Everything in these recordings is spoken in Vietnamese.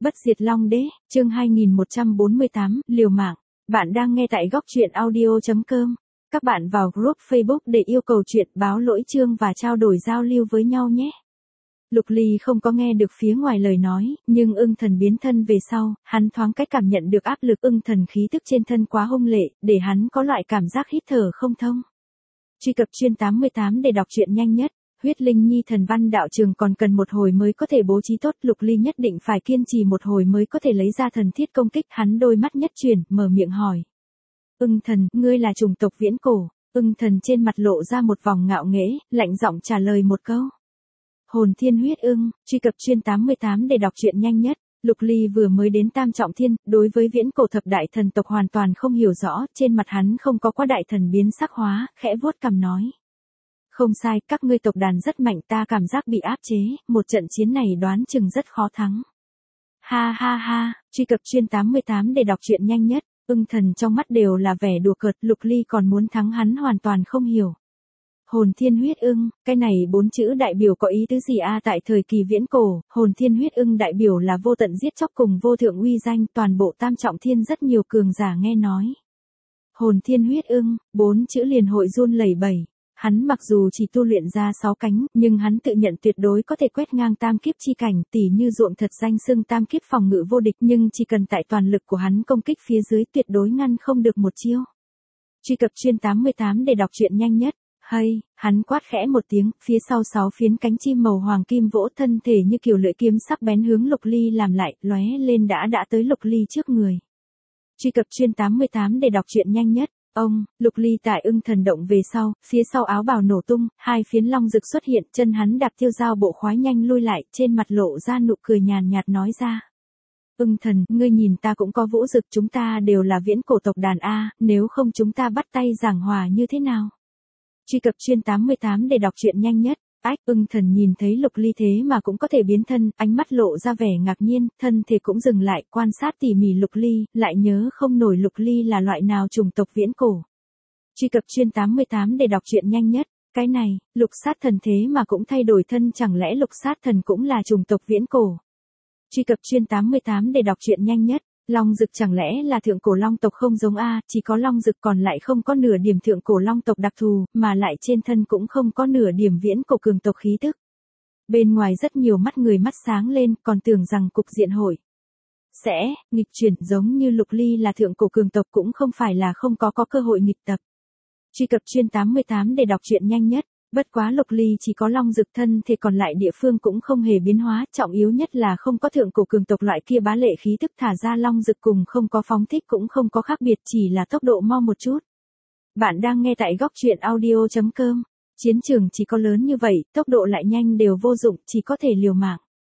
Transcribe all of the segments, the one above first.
Bất diệt Long Đế, chương 2148, liều mạng. Bạn đang nghe tại góc truyện audio.com. Các bạn vào group Facebook để yêu cầu chuyện báo lỗi chương và trao đổi giao lưu với nhau nhé. Lục Ly không có nghe được phía ngoài lời nói, nhưng ưng thần biến thân về sau, hắn thoáng cách cảm nhận được áp lực ưng thần khí tức trên thân quá hung lệ, để hắn có loại cảm giác hít thở không thông. Truy cập chuyên 88 để đọc truyện nhanh nhất. Huyết Linh Nhi thần văn đạo trường còn cần một hồi mới có thể bố trí tốt, Lục Ly nhất định phải kiên trì một hồi mới có thể lấy ra thần thiết công kích. Hắn đôi mắt nhất chuyển, mở miệng hỏi. Ưng thần, ngươi là chủng tộc viễn cổ. Ưng thần trên mặt lộ ra một vòng ngạo nghễ, lạnh giọng trả lời một câu. Hồn thiên huyết ưng, truy cập chuyên 88 để đọc truyện nhanh nhất. Lục Ly vừa mới đến Tam Trọng Thiên, đối với viễn cổ thập đại thần tộc hoàn toàn không hiểu rõ, trên mặt hắn không có quá đại thần biến sắc hóa, khẽ vuốt cằm nói. Không sai, các ngươi tộc đàn rất mạnh, ta cảm giác bị áp chế, một trận chiến này đoán chừng rất khó thắng. Ha ha ha, truy cập chuyên 88 để đọc truyện nhanh nhất, ưng thần trong mắt đều là vẻ đùa cợt, Lục Ly còn muốn thắng hắn hoàn toàn không hiểu. Hồn thiên huyết ưng, cái này 4 chữ đại biểu có ý tứ gì a? Tại thời kỳ viễn cổ, hồn thiên huyết ưng đại biểu là vô tận giết chóc cùng vô thượng uy danh, toàn bộ Tam Trọng Thiên rất nhiều cường giả nghe nói. Hồn thiên huyết ưng, 4 chữ liền hội run lẩy bẩy. Hắn mặc dù chỉ tu luyện ra 6 cánh, nhưng hắn tự nhận tuyệt đối có thể quét ngang tam kiếp chi cảnh, tỉ như ruộng thật danh xưng tam kiếp phòng ngự vô địch, nhưng chỉ cần tại toàn lực của hắn công kích phía dưới tuyệt đối ngăn không được một chiêu. Truy cập chuyên 88 để đọc truyện nhanh nhất. Hay, hắn quát khẽ một tiếng, phía sau 6 phiến cánh chim màu hoàng kim vỗ thân thể như kiểu lưỡi kiếm sắc bén hướng Lục Ly làm lại, lóe lên đã tới Lục Ly trước người. Truy cập chuyên 88 để đọc truyện nhanh nhất. Ông, Lục Ly tại ưng thần động về sau, phía sau áo bào nổ tung, 2 phiến long rực xuất hiện, chân hắn đạp tiêu dao bộ khoái nhanh lui lại, trên mặt lộ ra nụ cười nhàn nhạt nói ra. Ưng thần, ngươi nhìn ta cũng có vũ rực, chúng ta đều là viễn cổ tộc đàn A, nếu không chúng ta bắt tay giảng hòa như thế nào? Truy cập chuyên 88 để đọc truyện nhanh nhất. Ách, ưng thần nhìn thấy Lục Ly thế mà cũng có thể biến thân, ánh mắt lộ ra vẻ ngạc nhiên, thân thể cũng dừng lại, quan sát tỉ mỉ Lục Ly, lại nhớ không nổi Lục Ly là loại nào chủng tộc viễn cổ. Truy cập chuyên 88 để đọc truyện nhanh nhất. Cái này, Lục sát thần thế mà cũng thay đổi thân, chẳng lẽ Lục sát thần cũng là chủng tộc viễn cổ? Truy cập chuyên 88 để đọc truyện nhanh nhất. Long Dực chẳng lẽ là thượng cổ long tộc không giống a? Chỉ có Long Dực còn lại không có nửa điểm thượng cổ long tộc đặc thù, mà lại trên thân cũng không có nửa điểm viễn cổ cường tộc khí tức. Bên ngoài rất nhiều mắt người mắt sáng lên, còn tưởng rằng cục diện hội sẽ nghịch chuyển, giống như Lục Ly là thượng cổ cường tộc cũng không phải là không có cơ hội nghịch tập. Truy cập chuyên 88 để đọc truyện nhanh nhất. Bất quá Lục Ly chỉ có long dực thân thì còn lại địa phương cũng không hề biến hóa, trọng yếu nhất là không có thượng cổ cường tộc loại kia bá lệ khí tức, thả ra long dực cùng không có phóng thích cũng không có khác biệt, chỉ là tốc độ mau một chút. Bạn đang nghe tại góc truyện audio.com. Chiến trường chỉ có lớn như vậy, tốc độ lại nhanh đều vô dụng, chỉ có thể liều mạng.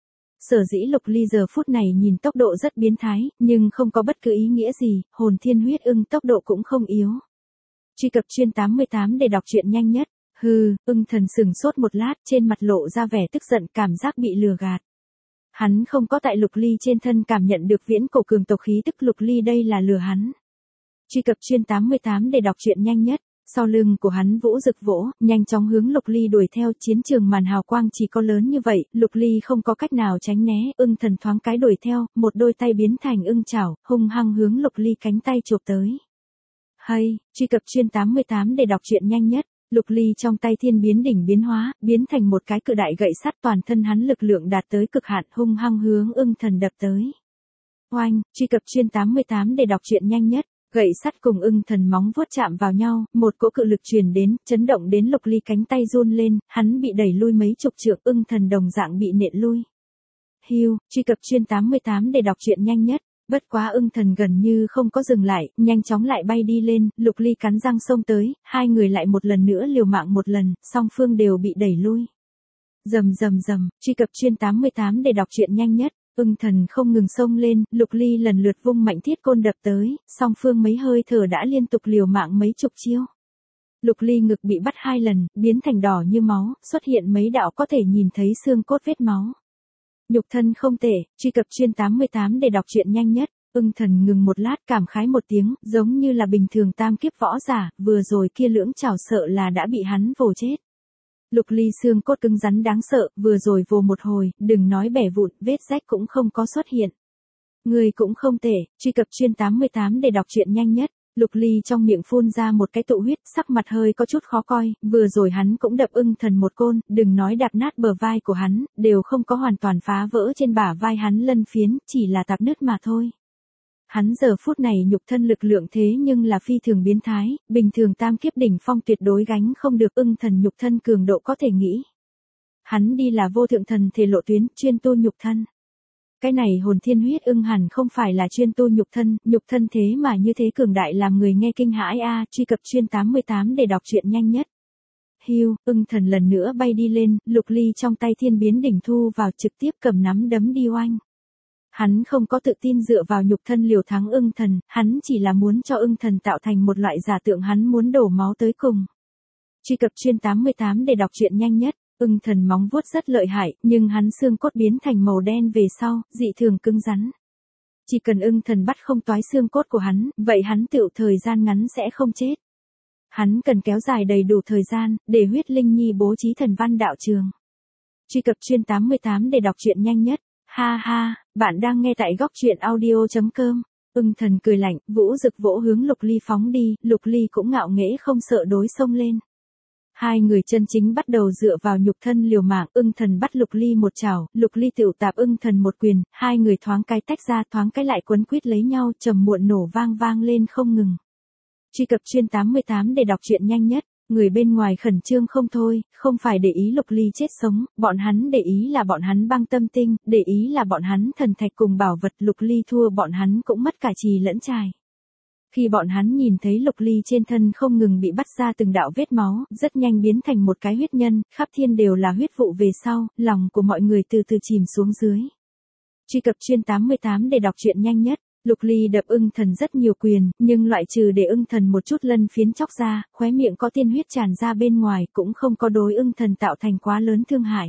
Sở dĩ Lục Ly giờ phút này nhìn tốc độ rất biến thái, nhưng không có bất cứ ý nghĩa gì, hồn thiên huyết ưng tốc độ cũng không yếu. Truy cập chuyên 88 để đọc truyện nhanh nhất. Hừ, ưng thần sừng sốt một lát, trên mặt lộ ra vẻ tức giận, cảm giác bị lừa gạt. Hắn không có tại Lục Ly trên thân cảm nhận được viễn cổ cường tộc khí tức, Lục Ly đây là lừa hắn. Truy cập chuyên 88 để đọc truyện nhanh nhất. Sau lưng của hắn vũ rực vỗ, nhanh chóng hướng Lục Ly đuổi theo, chiến trường màn hào quang chỉ có lớn như vậy, Lục Ly không có cách nào tránh né, ưng thần thoáng cái đuổi theo, một đôi tay biến thành ưng chảo, hung hăng hướng Lục Ly cánh tay chộp tới. Hay, truy cập chuyên 88 để đọc truyện nhanh nhất. Lục Ly trong tay thiên biến đỉnh biến hóa, biến thành một cái cự đại gậy sắt, toàn thân hắn lực lượng đạt tới cực hạn, hung hăng hướng ưng thần đập tới. Oanh, truy cập chuyên 88 để đọc truyện nhanh nhất. Gậy sắt cùng ưng thần móng vuốt chạm vào nhau, một cỗ cự lực truyền đến, chấn động đến Lục Ly cánh tay run lên, hắn bị đẩy lui mấy chục trượng, ưng thần đồng dạng bị nện lui. Hiu, truy cập chuyên 88 để đọc truyện nhanh nhất. Bất quá ưng thần gần như không có dừng lại, nhanh chóng lại bay đi lên, Lục Ly cắn răng xông tới, hai người lại một lần nữa liều mạng một lần, song phương đều bị đẩy lui. Rầm rầm rầm, truy cập chuyên 88 để đọc truyện nhanh nhất. Ưng thần không ngừng xông lên, Lục Ly lần lượt vung mạnh thiết côn đập tới, song phương mấy hơi thở đã liên tục liều mạng mấy chục chiêu. Lục Ly ngực bị bắt 2 lần, biến thành đỏ như máu, xuất hiện mấy đạo có thể nhìn thấy xương cốt vết máu. Nhục thân không tệ, truy cập chuyên 88 để đọc truyện nhanh nhất. Ưng thần ngừng một lát, cảm khái một tiếng, giống như là bình thường tam kiếp võ giả, vừa rồi kia lưỡng chảo sợ là đã bị hắn vồ chết. Lục Ly xương cốt cứng rắn đáng sợ, vừa rồi vồ một hồi, đừng nói bẻ vụn, vết rách cũng không có xuất hiện. Người cũng không tệ, truy cập chuyên 88 để đọc truyện nhanh nhất. Lục Ly trong miệng phun ra một cái tụ huyết, sắc mặt hơi có chút khó coi, vừa rồi hắn cũng đập Ưng Thần một côn, đừng nói đạp nát bờ vai của hắn, đều không có hoàn toàn phá vỡ trên bả vai hắn lân phiến, chỉ là tạp nứt mà thôi. Hắn giờ phút này nhục thân lực lượng thế nhưng là phi thường biến thái, bình thường tam kiếp đỉnh phong tuyệt đối gánh không được Ưng Thần nhục thân cường độ có thể nghĩ. Hắn đi là vô thượng thần thể lộ tuyến, chuyên tu nhục thân. Cái này hồn thiên huyết ưng hẳn không phải là chuyên tu nhục thân thế mà như thế cường đại làm người nghe kinh hãi a. Truy cập chuyên 88 để đọc truyện nhanh nhất. Hưu, Ưng Thần lần nữa bay đi lên, Lục Ly trong tay thiên biến đỉnh thu vào trực tiếp cầm nắm đấm đi oanh. Hắn không có tự tin dựa vào nhục thân liều thắng Ưng Thần, hắn chỉ là muốn cho Ưng Thần tạo thành một loại giả tượng hắn muốn đổ máu tới cùng. Truy cập chuyên 88 để đọc truyện nhanh nhất. Ưng Thần móng vuốt rất lợi hại, nhưng hắn xương cốt biến thành màu đen về sau, dị thường cứng rắn. Chỉ cần Ưng Thần bắt không toái xương cốt của hắn, vậy hắn tựu thời gian ngắn sẽ không chết. Hắn cần kéo dài đầy đủ thời gian, để huyết linh nhi bố trí thần văn đạo trường. Truy cập chuyên 88 để đọc truyện nhanh nhất. Ha ha, bạn đang nghe tại góc truyện audio.com. Ưng Thần cười lạnh, vũ rực vỗ hướng Lục Ly phóng đi, Lục Ly cũng ngạo nghễ không sợ đối xông lên. Hai người chân chính bắt đầu dựa vào nhục thân liều mạng, Ưng Thần bắt Lục Ly một chảo, Lục Ly tựu tạp Ưng Thần một quyền, hai người thoáng cái tách ra thoáng cái lại quấn quýt lấy nhau, trầm muộn nổ vang lên không ngừng. Truy cập chuyên 88 để đọc truyện nhanh nhất. Người bên ngoài khẩn trương không thôi, không phải để ý Lục Ly chết sống, bọn hắn để ý là bọn hắn băng tâm tinh, để ý là bọn hắn thần thạch cùng bảo vật. Lục Ly thua bọn hắn cũng mất cả trì lẫn trài. Khi bọn hắn nhìn thấy Lục Ly trên thân không ngừng bị bắt ra từng đạo vết máu, rất nhanh biến thành một cái huyết nhân, khắp thiên đều là huyết vụ về sau, lòng của mọi người từ từ chìm xuống dưới. Truy cập chuyên 88 để đọc truyện nhanh nhất. Lục Ly đập Ưng Thần rất nhiều quyền, nhưng loại trừ để Ưng Thần một chút lân phiến chóc ra, khóe miệng có tiên huyết tràn ra bên ngoài cũng không có đối Ưng Thần tạo thành quá lớn thương hại.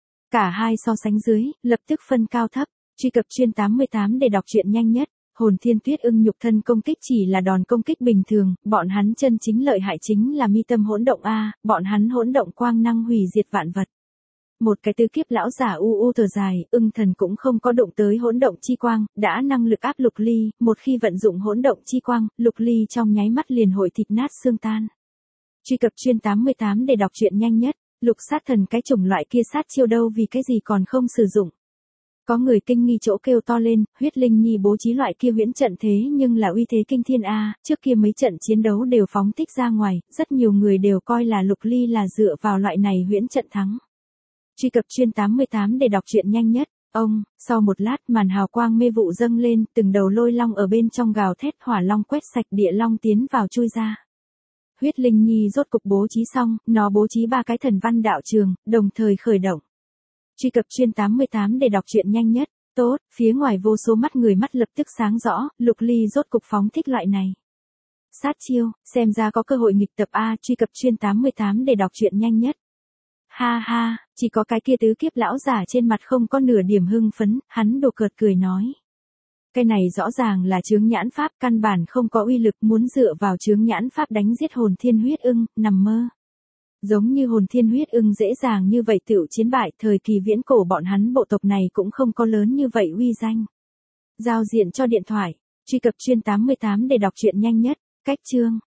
Cả hai so sánh dưới, lập tức phân cao thấp. Truy cập chuyên 88 để đọc truyện nhanh nhất. Hồn thiên tuyết ưng nhục thân công kích chỉ là đòn công kích bình thường, bọn hắn chân chính lợi hại chính là mi tâm hỗn động a, bọn hắn hỗn động quang năng hủy diệt vạn vật. Một cái tứ kiếp lão giả u thở dài, Ưng Thần cũng không có động tới hỗn động chi quang, đã năng lực áp Lục Ly, một khi vận dụng hỗn động chi quang, Lục Ly trong nháy mắt liền hội thịt nát xương tan. Truy cập chuyên 88 để đọc truyện nhanh nhất. Lục sát thần cái chủng loại kia sát chiêu đâu vì cái gì còn không sử dụng. Có người kinh nghi chỗ kêu to lên, huyết linh nhi bố trí loại kia huyễn trận thế nhưng là uy thế kinh thiên a, trước kia mấy trận chiến đấu đều phóng thích ra ngoài, rất nhiều người đều coi là Lục Ly là dựa vào loại này huyễn trận thắng. Truy cập chuyên 88 để đọc truyện nhanh nhất. Sau một lát màn hào quang mê vụ dâng lên, từng đầu lôi long ở bên trong gào thét, hỏa long quét sạch địa long tiến vào chui ra. Huyết linh nhi rốt cục bố trí xong, nó bố trí 3 cái thần văn đạo trường, đồng thời khởi động. Truy cập chuyên 88 để đọc truyện nhanh nhất. Tốt, phía ngoài vô số mắt người mắt lập tức sáng rõ, Lục Ly rốt cục phóng thích loại này sát chiêu, xem ra có cơ hội nghịch tập a. Truy cập chuyên 88 để đọc truyện nhanh nhất. Ha ha, chỉ có cái kia tứ kiếp lão giả trên mặt không có nửa điểm hưng phấn, hắn đùa cợt cười nói. Cái này rõ ràng là chướng nhãn pháp, căn bản không có uy lực, muốn dựa vào chướng nhãn pháp đánh giết hồn thiên huyết ưng, nằm mơ. Giống như hồn thiên huyết ưng dễ dàng như vậy tựu chiến bại, thời kỳ viễn cổ bọn hắn bộ tộc này cũng không có lớn như vậy uy danh. Giao diện cho điện thoại. Truy cập chuyên 88 để đọc truyện nhanh nhất. Cách chương.